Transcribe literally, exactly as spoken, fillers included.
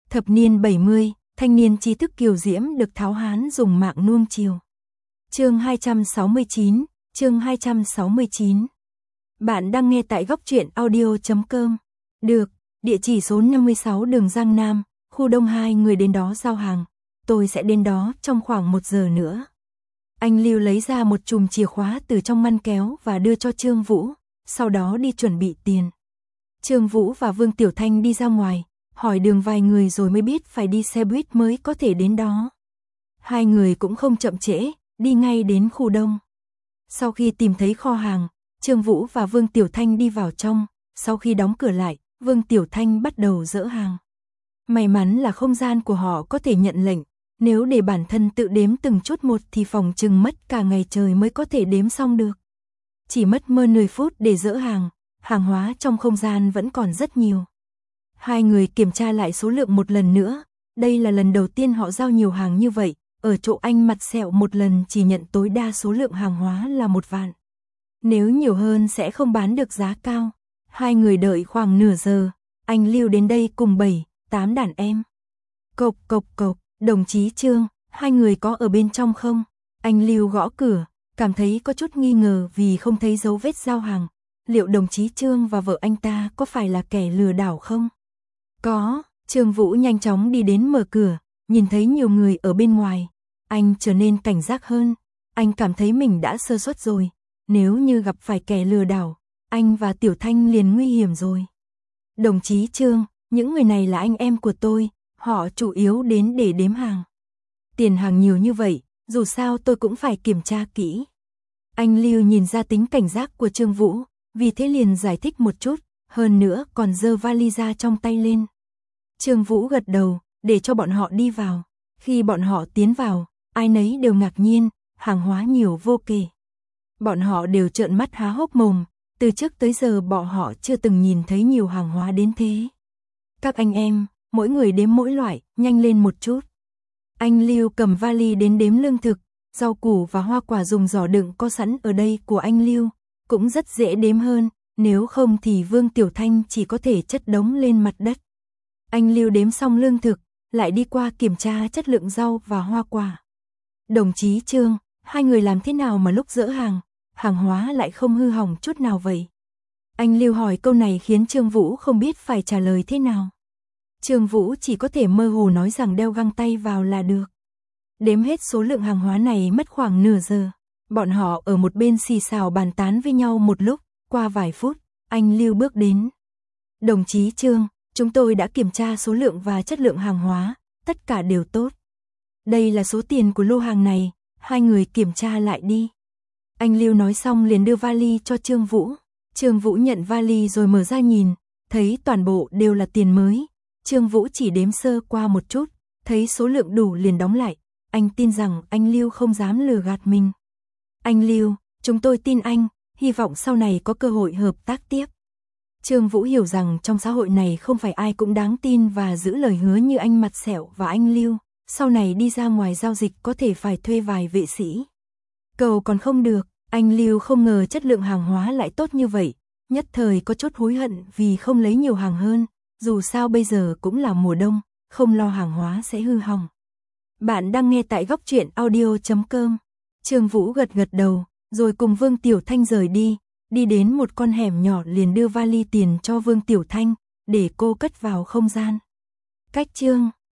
Thập niên bảy mươi, thanh niên trí thức kiều diễm được tháo hán dùng mạng nuông chiều. Chương hai trăm sáu mươi chín, chương hai trăm sáu mươi chín. Bạn đang nghe tại góc truyện audio chấm com. Được, địa chỉ số năm mươi sáu đường Giang Nam, khu Đông hai người đến đó giao hàng. Tôi sẽ đến đó trong khoảng một giờ nữa. Anh Lưu lấy ra một chùm chìa khóa từ trong ngăn kéo và đưa cho Trương Vũ, sau đó đi chuẩn bị tiền. Trương Vũ và Vương Tiểu Thanh đi ra ngoài, hỏi đường vài người rồi mới biết phải đi xe buýt mới có thể đến đó. Hai người cũng không chậm trễ, đi ngay đến khu Đông. Sau khi tìm thấy kho hàng, Trương Vũ và Vương Tiểu Thanh đi vào trong, sau khi đóng cửa lại, Vương Tiểu Thanh bắt đầu dỡ hàng. May mắn là không gian của họ có thể nhận lệnh, nếu để bản thân tự đếm từng chút một thì phòng chừng mất cả ngày trời mới có thể đếm xong được. Chỉ mất mơ mười phút để dỡ hàng, hàng hóa trong không gian vẫn còn rất nhiều. Hai người kiểm tra lại số lượng một lần nữa, đây là lần đầu tiên họ giao nhiều hàng như vậy, ở chỗ anh Mặt Sẹo một lần chỉ nhận tối đa số lượng hàng hóa là một vạn. Nếu nhiều hơn sẽ không bán được giá cao. Hai người đợi khoảng nửa giờ, anh Lưu đến đây cùng bảy, tám đàn em. Cộc cộc cộc, đồng chí Trương, hai người có ở bên trong không? Anh Lưu gõ cửa, cảm thấy có chút nghi ngờ vì không thấy dấu vết giao hàng. Liệu đồng chí Trương và vợ anh ta có phải là kẻ lừa đảo không? Có, Trương Vũ nhanh chóng đi đến mở cửa, nhìn thấy nhiều người ở bên ngoài. Anh trở nên cảnh giác hơn, anh cảm thấy mình đã sơ suất rồi. Nếu như gặp phải kẻ lừa đảo, anh và Tiểu Thanh liền nguy hiểm rồi. Đồng chí Trương, những người này là anh em của tôi, họ chủ yếu đến để đếm hàng. Tiền hàng nhiều như vậy, dù sao tôi cũng phải kiểm tra kỹ. Anh Lưu nhìn ra tính cảnh giác của Trương Vũ, vì thế liền giải thích một chút, hơn nữa còn giơ vali ra trong tay lên. Trương Vũ gật đầu, để cho bọn họ đi vào. Khi bọn họ tiến vào, ai nấy đều ngạc nhiên, hàng hóa nhiều vô kể. Bọn họ đều trợn mắt há hốc mồm, từ trước tới giờ bọn họ chưa từng nhìn thấy nhiều hàng hóa đến thế. Các anh em, mỗi người đếm mỗi loại, nhanh lên một chút. Anh Lưu cầm vali đến đếm lương thực, rau củ và hoa quả dùng giỏ đựng có sẵn ở đây của anh Lưu, cũng rất dễ đếm hơn, nếu không thì Vương Tiểu Thanh chỉ có thể chất đống lên mặt đất. Anh Lưu đếm xong lương thực, lại đi qua kiểm tra chất lượng rau và hoa quả. Đồng chí Trương, hai người làm thế nào mà lúc dỡ hàng, hàng hóa lại không hư hỏng chút nào vậy? Anh Lưu hỏi câu này khiến Trương Vũ không biết phải trả lời thế nào. Trương Vũ chỉ có thể mơ hồ nói rằng đeo găng tay vào là được. Đếm hết số lượng hàng hóa này mất khoảng nửa giờ. Bọn họ ở một bên xì xào bàn tán với nhau một lúc, qua vài phút, anh Lưu bước đến. Đồng chí Trương, chúng tôi đã kiểm tra số lượng và chất lượng hàng hóa, tất cả đều tốt. Đây là số tiền của lô hàng này, hai người kiểm tra lại đi. Anh Lưu nói xong liền đưa vali cho Trương Vũ. Trương Vũ nhận vali rồi mở ra nhìn, thấy toàn bộ đều là tiền mới. Trương Vũ chỉ đếm sơ qua một chút, thấy số lượng đủ liền đóng lại. Anh tin rằng anh Lưu không dám lừa gạt mình. Anh Lưu, chúng tôi tin anh, hy vọng sau này có cơ hội hợp tác tiếp. Trương Vũ hiểu rằng trong xã hội này không phải ai cũng đáng tin và giữ lời hứa như anh Mặt Sẹo và anh Lưu. Sau này đi ra ngoài giao dịch có thể phải thuê vài vệ sĩ. Cầu còn không được, anh Lưu không ngờ chất lượng hàng hóa lại tốt như vậy. Nhất thời có chút hối hận vì không lấy nhiều hàng hơn. Dù sao bây giờ cũng là mùa đông, không lo hàng hóa sẽ hư hỏng. Bạn đang nghe tại góc truyện audio chấm com. Trương Vũ gật gật đầu, rồi cùng Vương Tiểu Thanh rời đi. Đi đến một con hẻm nhỏ liền đưa vali tiền cho Vương Tiểu Thanh, để cô cất vào không gian. Cách Trương